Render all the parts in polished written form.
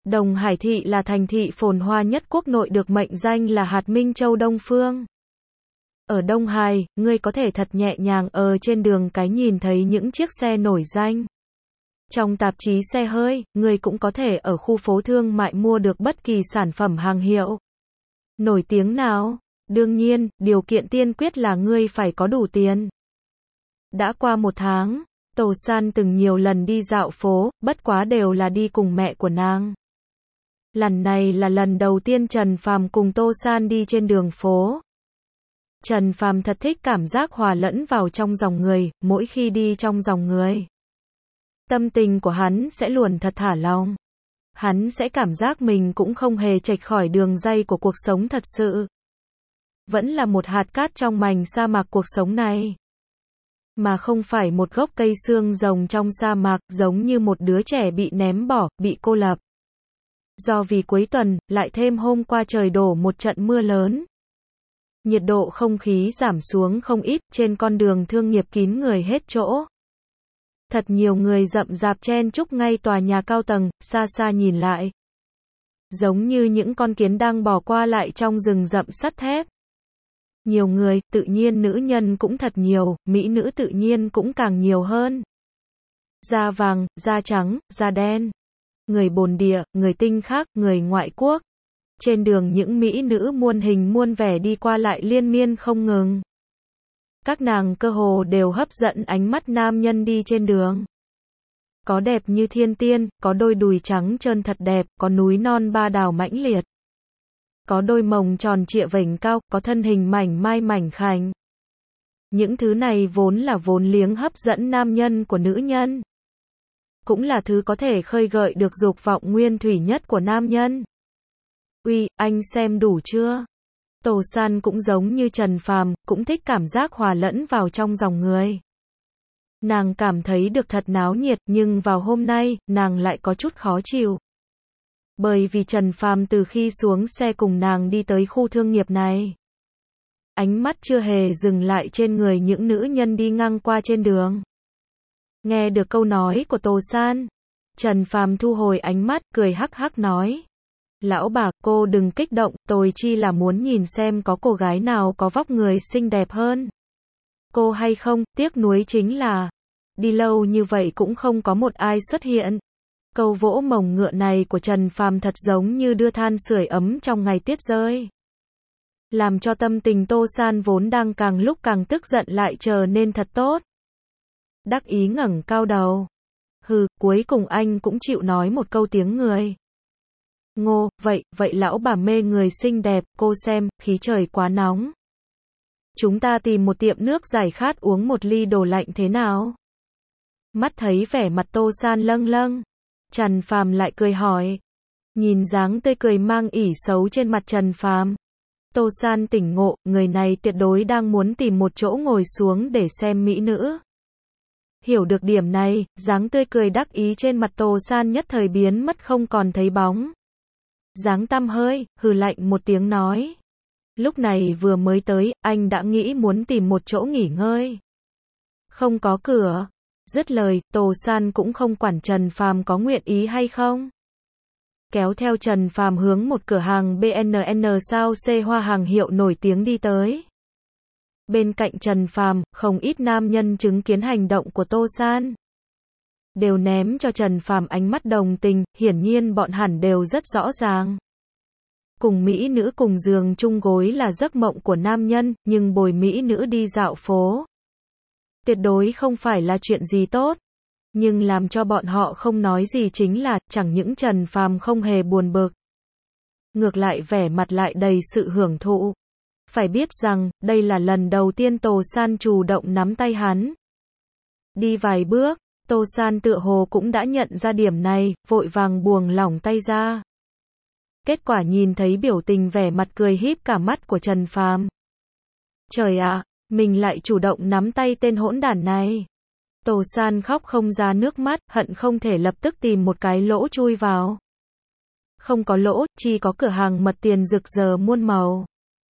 Đồng Hải thị là thành thị phồn hoa nhất quốc nội được mệnh danh là hạt Minh Châu Đông Phương. Ở Đông Hải, ngươi có thể thật nhẹ nhàng ở trên đường cái nhìn thấy những chiếc xe nổi danh. Trong tạp chí xe hơi, ngươi cũng có thể ở khu phố thương mại mua được bất kỳ sản phẩm hàng hiệu nổi tiếng nào. Đương nhiên, điều kiện tiên quyết là ngươi phải có đủ tiền. Đã qua 1 tháng, Tô San từng nhiều lần đi dạo phố, bất quá đều là đi cùng mẹ của nàng. Lần này là lần đầu tiên Trần Phàm cùng Tô San đi trên đường phố. Trần Phàm thật thích cảm giác hòa lẫn vào trong dòng người, mỗi khi đi trong dòng người, tâm tình của hắn sẽ luôn thật thả lỏng. Hắn sẽ cảm giác mình cũng không hề chệch khỏi đường ray của cuộc sống thật sự. Vẫn là một hạt cát trong mảnh sa mạc cuộc sống này. Mà không phải một gốc cây xương rồng trong sa mạc, giống như một đứa trẻ bị ném bỏ, bị cô lập. Do vì cuối tuần, lại thêm hôm qua trời đổ một trận mưa lớn. Nhiệt độ không khí giảm xuống không ít, trên con đường thương nghiệp kín người hết chỗ. Thật nhiều người rậm rạp chen chúc ngay tòa nhà cao tầng, xa xa nhìn lại, giống như những con kiến đang bò qua lại trong rừng rậm sắt thép. Nhiều người, tự nhiên nữ nhân cũng thật nhiều, mỹ nữ tự nhiên cũng càng nhiều hơn. Da vàng, da trắng, da đen. Người bồn địa, người tinh khác, người ngoại quốc. Trên đường những mỹ nữ muôn hình muôn vẻ đi qua lại liên miên không ngừng. Các nàng cơ hồ đều hấp dẫn ánh mắt nam nhân đi trên đường. Có đẹp như thiên tiên, có đôi đùi trắng trơn thật đẹp, có núi non ba đào mãnh liệt. Có đôi mông tròn trịa vểnh cao, có thân hình mảnh mai mảnh khảnh. Những thứ này vốn là vốn liếng hấp dẫn nam nhân của nữ nhân. Cũng là thứ có thể khơi gợi được dục vọng nguyên thủy nhất của nam nhân. Uy, anh xem đủ chưa? Tô San cũng giống như Trần Phàm, cũng thích cảm giác hòa lẫn vào trong dòng người. Nàng cảm thấy được thật náo nhiệt, nhưng vào hôm nay, nàng lại có chút khó chịu. Bởi vì Trần Phàm từ khi xuống xe cùng nàng đi tới khu thương nghiệp này, ánh mắt chưa hề dừng lại trên người những nữ nhân đi ngang qua trên đường. Nghe được câu nói của Tô San, Trần Phàm thu hồi ánh mắt, cười hắc hắc nói. Lão bà, cô đừng kích động, tôi chỉ là muốn nhìn xem có cô gái nào có vóc người xinh đẹp hơn cô hay không, tiếc nuối chính là, đi lâu như vậy cũng không có một ai xuất hiện. Câu vỗ mồng ngựa này của Trần Phàm thật giống như đưa than sưởi ấm trong ngày tuyết rơi. Làm cho tâm tình Tô San vốn đang càng lúc càng tức giận lại trở nên thật tốt. Đắc ý ngẩng cao đầu. Hừ, cuối cùng anh cũng chịu nói một câu tiếng người. Ngô, vậy lão bà mê người xinh đẹp, cô xem, khí trời quá nóng. Chúng ta tìm một tiệm nước giải khát uống một ly đồ lạnh thế nào? Mắt thấy vẻ mặt Tô San lâng lâng, Trần Phàm lại cười hỏi. Nhìn dáng tươi cười mang ỷ xấu trên mặt Trần Phàm, Tô San tỉnh ngộ, người này tuyệt đối đang muốn tìm một chỗ ngồi xuống để xem mỹ nữ. Hiểu được điểm này, dáng tươi cười đắc ý trên mặt Tô San nhất thời biến mất không còn thấy bóng. Dáng tăm hơi, hừ lạnh một tiếng nói. Lúc này vừa mới tới, anh đã nghĩ muốn tìm một chỗ nghỉ ngơi. Không có cửa. Dứt lời, Tô San cũng không quản Trần Phàm có nguyện ý hay không. Kéo theo Trần Phàm hướng một cửa hàng BNN sao C hoa hàng hiệu nổi tiếng đi tới. Bên cạnh Trần Phàm, không ít nam nhân chứng kiến hành động của Tô San, đều ném cho Trần Phàm ánh mắt đồng tình, hiển nhiên bọn hẳn đều rất rõ ràng. Cùng mỹ nữ cùng giường chung gối là giấc mộng của nam nhân, nhưng bồi mỹ nữ đi dạo phố, tuyệt đối không phải là chuyện gì tốt. Nhưng làm cho bọn họ không nói gì chính là, chẳng những Trần Phàm không hề buồn bực, ngược lại vẻ mặt lại đầy sự hưởng thụ. Phải biết rằng, đây là lần đầu tiên Tô San chủ động nắm tay hắn. Đi vài bước, Tô San tựa hồ cũng đã nhận ra điểm này, vội vàng buông lỏng tay ra. Kết quả nhìn thấy biểu tình vẻ mặt cười híp cả mắt của Trần Phàm. Trời ạ, mình lại chủ động nắm tay tên hỗn đản này. Tô San khóc không ra nước mắt, hận không thể lập tức tìm một cái lỗ chui vào. Không có lỗ, chỉ có cửa hàng mật tiền rực rỡ muôn màu.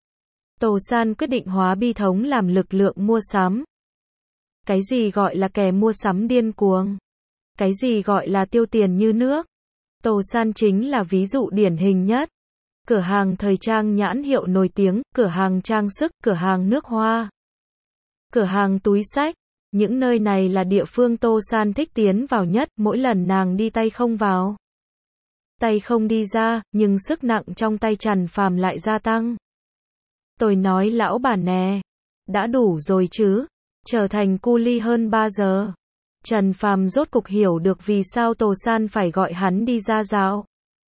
Tô San quyết định hóa bi thống làm lực lượng mua sắm. Cái gì gọi là kẻ mua sắm điên cuồng? Cái gì gọi là tiêu tiền như nước? Tô San chính là ví dụ điển hình nhất. Cửa hàng thời trang nhãn hiệu nổi tiếng, cửa hàng trang sức, cửa hàng nước hoa, cửa hàng túi xách. Những nơi này là địa phương Tô San thích tiến vào nhất, mỗi lần nàng đi tay không vào, tay không đi ra, nhưng sức nặng trong tay Trần Phàm lại gia tăng. Tôi nói lão bà nè, đã đủ rồi chứ, trở thành cu li hơn 3 giờ. Trần Phàm rốt cục hiểu được vì sao Tô San phải gọi hắn đi ra dạo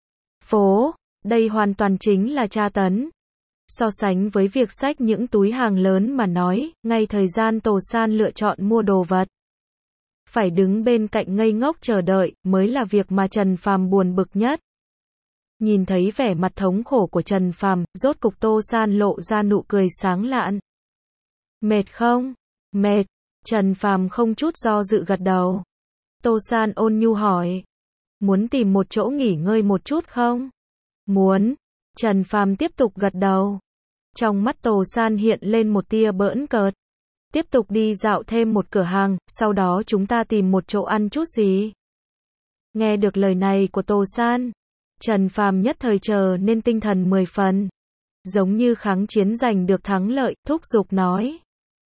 phố, đây hoàn toàn chính là tra tấn. So sánh với việc xách những túi hàng lớn mà nói, ngay thời gian Tô San lựa chọn mua đồ vật, phải đứng bên cạnh ngây ngốc chờ đợi, mới là việc mà Trần Phàm buồn bực nhất. Nhìn thấy vẻ mặt thống khổ của Trần Phàm, rốt cục Tô San lộ ra nụ cười sáng lạn. Mệt không? Mệt. Trần Phàm không chút do dự gật đầu. Tô San ôn nhu hỏi. Muốn tìm một chỗ nghỉ ngơi một chút không? Muốn. Trần Phàm tiếp tục gật đầu. Trong mắt Tô San hiện lên một tia bỡn cợt. Tiếp tục đi dạo thêm một cửa hàng, sau đó chúng ta tìm một chỗ ăn chút gì. Nghe được lời này của Tô San, Trần Phàm nhất thời trở nên tinh thần 10 phần. Giống như kháng chiến giành được thắng lợi, thúc giục nói.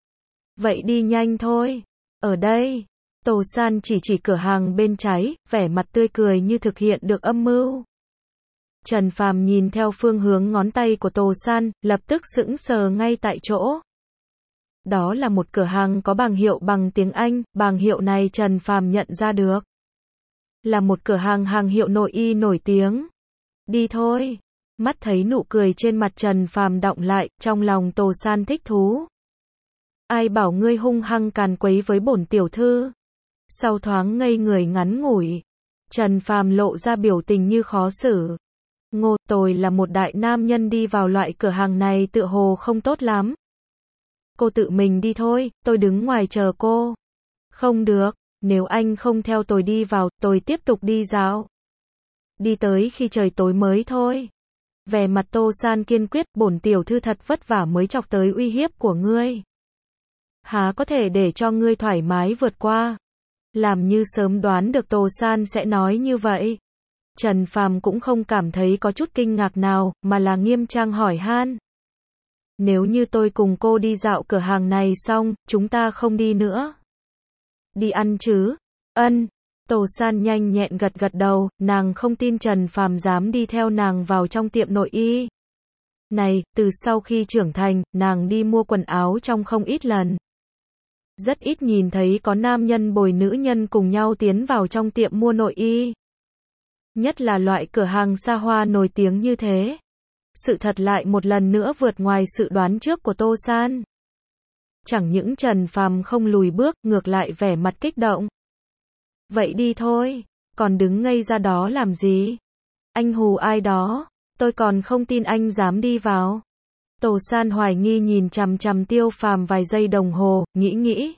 Vậy đi nhanh thôi. Ở đây, Tô San chỉ cửa hàng bên trái, vẻ mặt tươi cười như thực hiện được âm mưu. Trần Phàm nhìn theo phương hướng ngón tay của Tô San, lập tức sững sờ ngay tại chỗ. Đó là một cửa hàng có bảng hiệu bằng tiếng Anh, bảng hiệu này Trần Phàm nhận ra được. Là một cửa hàng hiệu nội y nổi tiếng. Đi thôi. Mắt thấy nụ cười trên mặt Trần Phàm đọng lại, trong lòng Tô San thích thú. Ai bảo ngươi hung hăng càn quấy với bổn tiểu thư. Sau thoáng ngây người ngắn ngủi, Trần Phàm lộ ra biểu tình như khó xử. Ngô, tôi là một đại nam nhân đi vào loại cửa hàng này tựa hồ không tốt lắm. Cô tự mình đi thôi, tôi đứng ngoài chờ cô. Không được, nếu anh không theo tôi đi vào, tôi tiếp tục đi dạo. Đi tới khi trời tối mới thôi. Vẻ mặt Tô San kiên quyết, bổn tiểu thư thật vất vả mới chọc tới uy hiếp của ngươi. Há có thể để cho ngươi thoải mái vượt qua. Làm như sớm đoán được Tô San sẽ nói như vậy. Trần Phàm cũng không cảm thấy có chút kinh ngạc nào, mà là nghiêm trang hỏi han. Nếu như tôi cùng cô đi dạo cửa hàng này xong, chúng ta không đi nữa. Đi ăn chứ? Ân. Tô San nhanh nhẹn gật đầu, nàng không tin Trần Phàm dám đi theo nàng vào trong tiệm nội y. Này, từ sau khi trưởng thành, nàng đi mua quần áo trong không ít lần. Rất ít nhìn thấy có nam nhân bồi nữ nhân cùng nhau tiến vào trong tiệm mua nội y. Nhất là loại cửa hàng xa hoa nổi tiếng như thế. Sự thật lại một lần nữa vượt ngoài sự đoán trước của Tô San. Chẳng những Trần Phàm không lùi bước, ngược lại vẻ mặt kích động. Vậy đi thôi, còn đứng ngây ra đó làm gì? Anh hù ai đó, tôi còn không tin anh dám đi vào. Tô San hoài nghi nhìn chằm chằm Tiêu Phàm vài giây đồng hồ, nghĩ.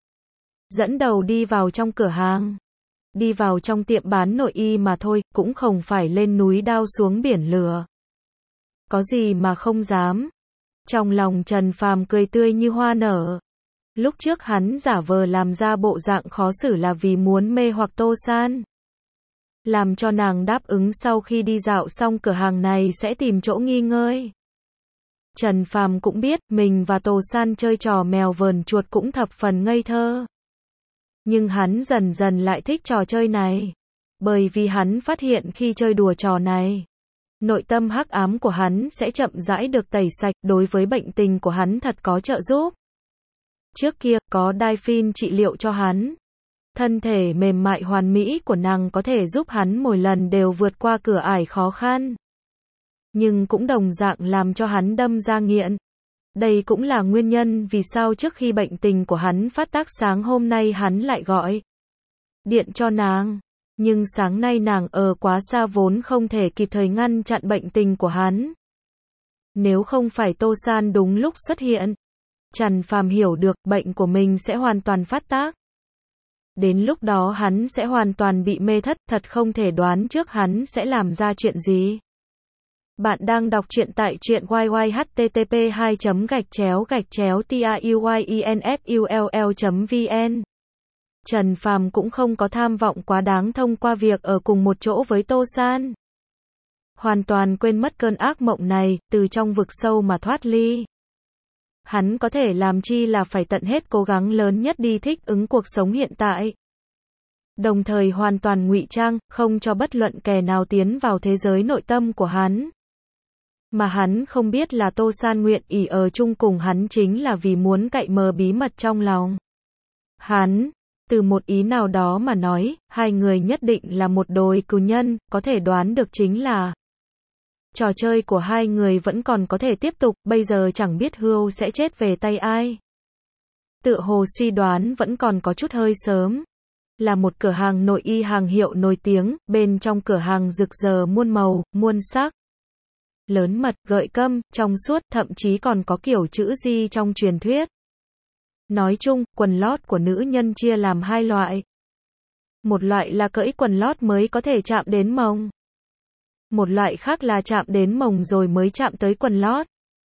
Dẫn đầu đi vào trong cửa hàng. Đi vào trong tiệm bán nội y mà thôi, cũng không phải lên núi đao xuống biển lửa. Có gì mà không dám. Trong lòng Trần Phàm cười tươi như hoa nở. Lúc trước hắn giả vờ làm ra bộ dạng khó xử là vì muốn mê hoặc Tô San. Làm cho nàng đáp ứng sau khi đi dạo xong cửa hàng này sẽ tìm chỗ nghỉ ngơi. Trần Phàm cũng biết mình và Tô San chơi trò mèo vờn chuột cũng thập phần ngây thơ. Nhưng hắn dần dần lại thích trò chơi này. Bởi vì hắn phát hiện khi chơi đùa trò này, nội tâm hắc ám của hắn sẽ chậm rãi được tẩy sạch, đối với bệnh tình của hắn thật có trợ giúp. Trước kia, có Daphne trị liệu cho hắn. Thân thể mềm mại hoàn mỹ của nàng có thể giúp hắn mỗi lần đều vượt qua cửa ải khó khăn. Nhưng cũng đồng dạng làm cho hắn đâm ra nghiện. Đây cũng là nguyên nhân vì sao trước khi bệnh tình của hắn phát tác sáng hôm nay hắn lại gọi điện cho nàng. Nhưng sáng nay nàng ở quá xa vốn không thể kịp thời ngăn chặn bệnh tình của hắn. Nếu không phải Tô San đúng lúc xuất hiện, Trần Phàm hiểu được bệnh của mình sẽ hoàn toàn phát tác. Đến lúc đó hắn sẽ hoàn toàn bị mê thất, thật không thể đoán trước hắn sẽ làm ra chuyện gì. Bạn đang đọc truyện tại truyện YY http://tauyenfull.vn Trần Phàm cũng không có tham vọng quá đáng thông qua việc ở cùng một chỗ với Tô San. Hoàn toàn quên mất cơn ác mộng này, từ trong vực sâu mà thoát ly. Hắn có thể làm chi là phải tận hết cố gắng lớn nhất đi thích ứng cuộc sống hiện tại. Đồng thời hoàn toàn ngụy trang, không cho bất luận kẻ nào tiến vào thế giới nội tâm của hắn. Mà hắn không biết là Tô San nguyện ý ở chung cùng hắn chính là vì muốn cậy mờ bí mật trong lòng. Hắn, từ một ý nào đó mà nói, hai người nhất định là một đôi cừu nhân, có thể đoán được chính là trò chơi của hai người vẫn còn có thể tiếp tục, bây giờ chẳng biết Hưu sẽ chết về tay ai. Tựa hồ suy đoán vẫn còn có chút hơi sớm. Là một cửa hàng nội y hàng hiệu nổi tiếng, bên trong cửa hàng rực rỡ muôn màu, muôn sắc. Lớn mật, gợi câm, trong suốt, thậm chí còn có kiểu chữ Di trong truyền thuyết. Nói chung, quần lót của nữ nhân chia làm hai loại. Một loại là cởi quần lót mới có thể chạm đến mông. Một loại khác là chạm đến mông rồi mới chạm tới quần lót.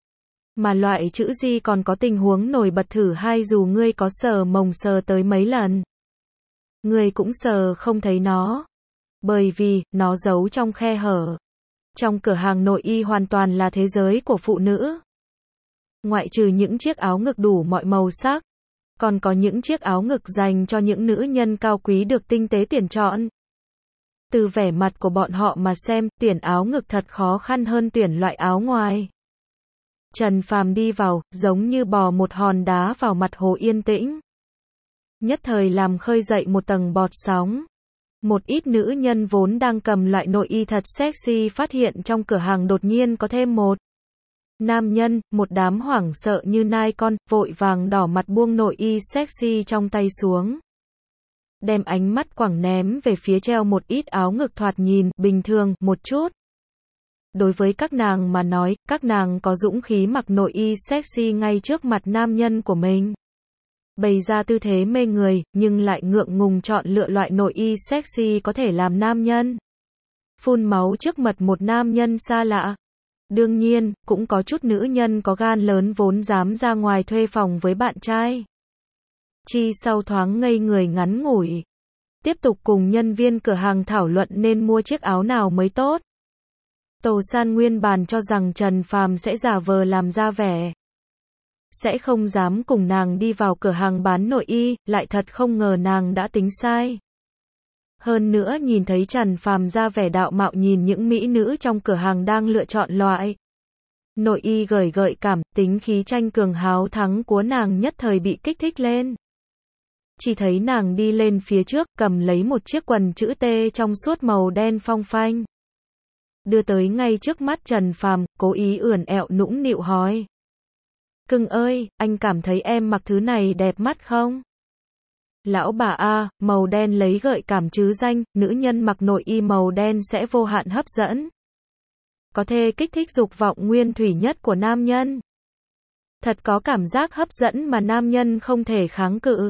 Mà loại chữ Di còn có tình huống nổi bật thử hai dù ngươi có sờ mông sờ tới mấy lần. Ngươi cũng sờ không thấy nó. Bởi vì, nó giấu trong khe hở. Trong cửa hàng nội y hoàn toàn là thế giới của phụ nữ. Ngoại trừ những chiếc áo ngực đủ mọi màu sắc. Còn có những chiếc áo ngực dành cho những nữ nhân cao quý được tinh tế tuyển chọn. Từ vẻ mặt của bọn họ mà xem, tuyển áo ngực thật khó khăn hơn tuyển loại áo ngoài. Trần Phàm đi vào, giống như bò một hòn đá vào mặt hồ yên tĩnh. Nhất thời làm khơi dậy một tầng bọt sóng. Một ít nữ nhân vốn đang cầm loại nội y thật sexy phát hiện trong cửa hàng đột nhiên có thêm một nam nhân, một đám hoảng sợ như nai con, vội vàng đỏ mặt buông nội y sexy trong tay xuống. Đem ánh mắt quẳng ném về phía treo một ít áo ngực thoạt nhìn bình thường một chút. Đối với các nàng mà nói, các nàng có dũng khí mặc nội y sexy ngay trước mặt nam nhân của mình. Bày ra tư thế mê người, nhưng lại ngượng ngùng chọn lựa loại nội y sexy có thể làm nam nhân phun máu trước mặt một nam nhân xa lạ. Đương nhiên, cũng có chút nữ nhân có gan lớn vốn dám ra ngoài thuê phòng với bạn trai. Chi sau thoáng ngây người ngắn ngủi. Tiếp tục cùng nhân viên cửa hàng thảo luận nên mua chiếc áo nào mới tốt. Tô San nguyên bản cho rằng Trần Phàm sẽ giả vờ làm ra vẻ sẽ không dám cùng nàng đi vào cửa hàng bán nội y, lại thật không ngờ nàng đã tính sai. Hơn nữa nhìn thấy Trần Phàm ra vẻ đạo mạo nhìn những mỹ nữ trong cửa hàng đang lựa chọn loại nội y gợi cảm, tính khí tranh cường háo thắng của nàng nhất thời bị kích thích lên. Chỉ thấy nàng đi lên phía trước, cầm lấy một chiếc quần chữ T trong suốt màu đen phong phanh. Đưa tới ngay trước mắt Trần Phàm, cố ý ưỡn ẹo nũng nịu hỏi. Cưng ơi, anh cảm thấy em mặc thứ này đẹp mắt không? Lão bà a, màu đen lấy gợi cảm chứ danh, nữ nhân mặc nội y màu đen sẽ vô hạn hấp dẫn. Có thể kích thích dục vọng nguyên thủy nhất của nam nhân. Thật có cảm giác hấp dẫn mà nam nhân không thể kháng cự.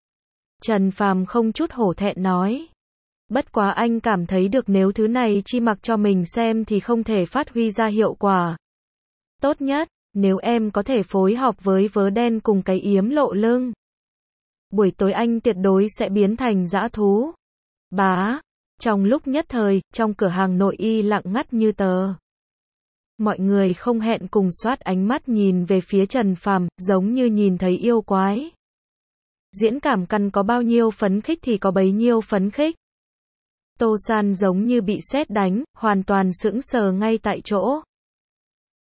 Trần Phàm không chút hổ thẹn nói. Bất quá anh cảm thấy được nếu thứ này chỉ mặc cho mình xem thì không thể phát huy ra hiệu quả tốt nhất. Nếu em có thể phối hợp với vớ đen cùng cái yếm lộ lưng, buổi tối anh tuyệt đối sẽ biến thành dã thú. Bá. Trong lúc nhất thời, trong cửa hàng nội y lặng ngắt như tờ. Mọi người không hẹn cùng xoát ánh mắt nhìn về phía Trần Phàm, giống như nhìn thấy yêu quái. Diễn cảm cần có bao nhiêu phấn khích thì có bấy nhiêu phấn khích. Tô San giống như bị sét đánh, hoàn toàn sững sờ ngay tại chỗ.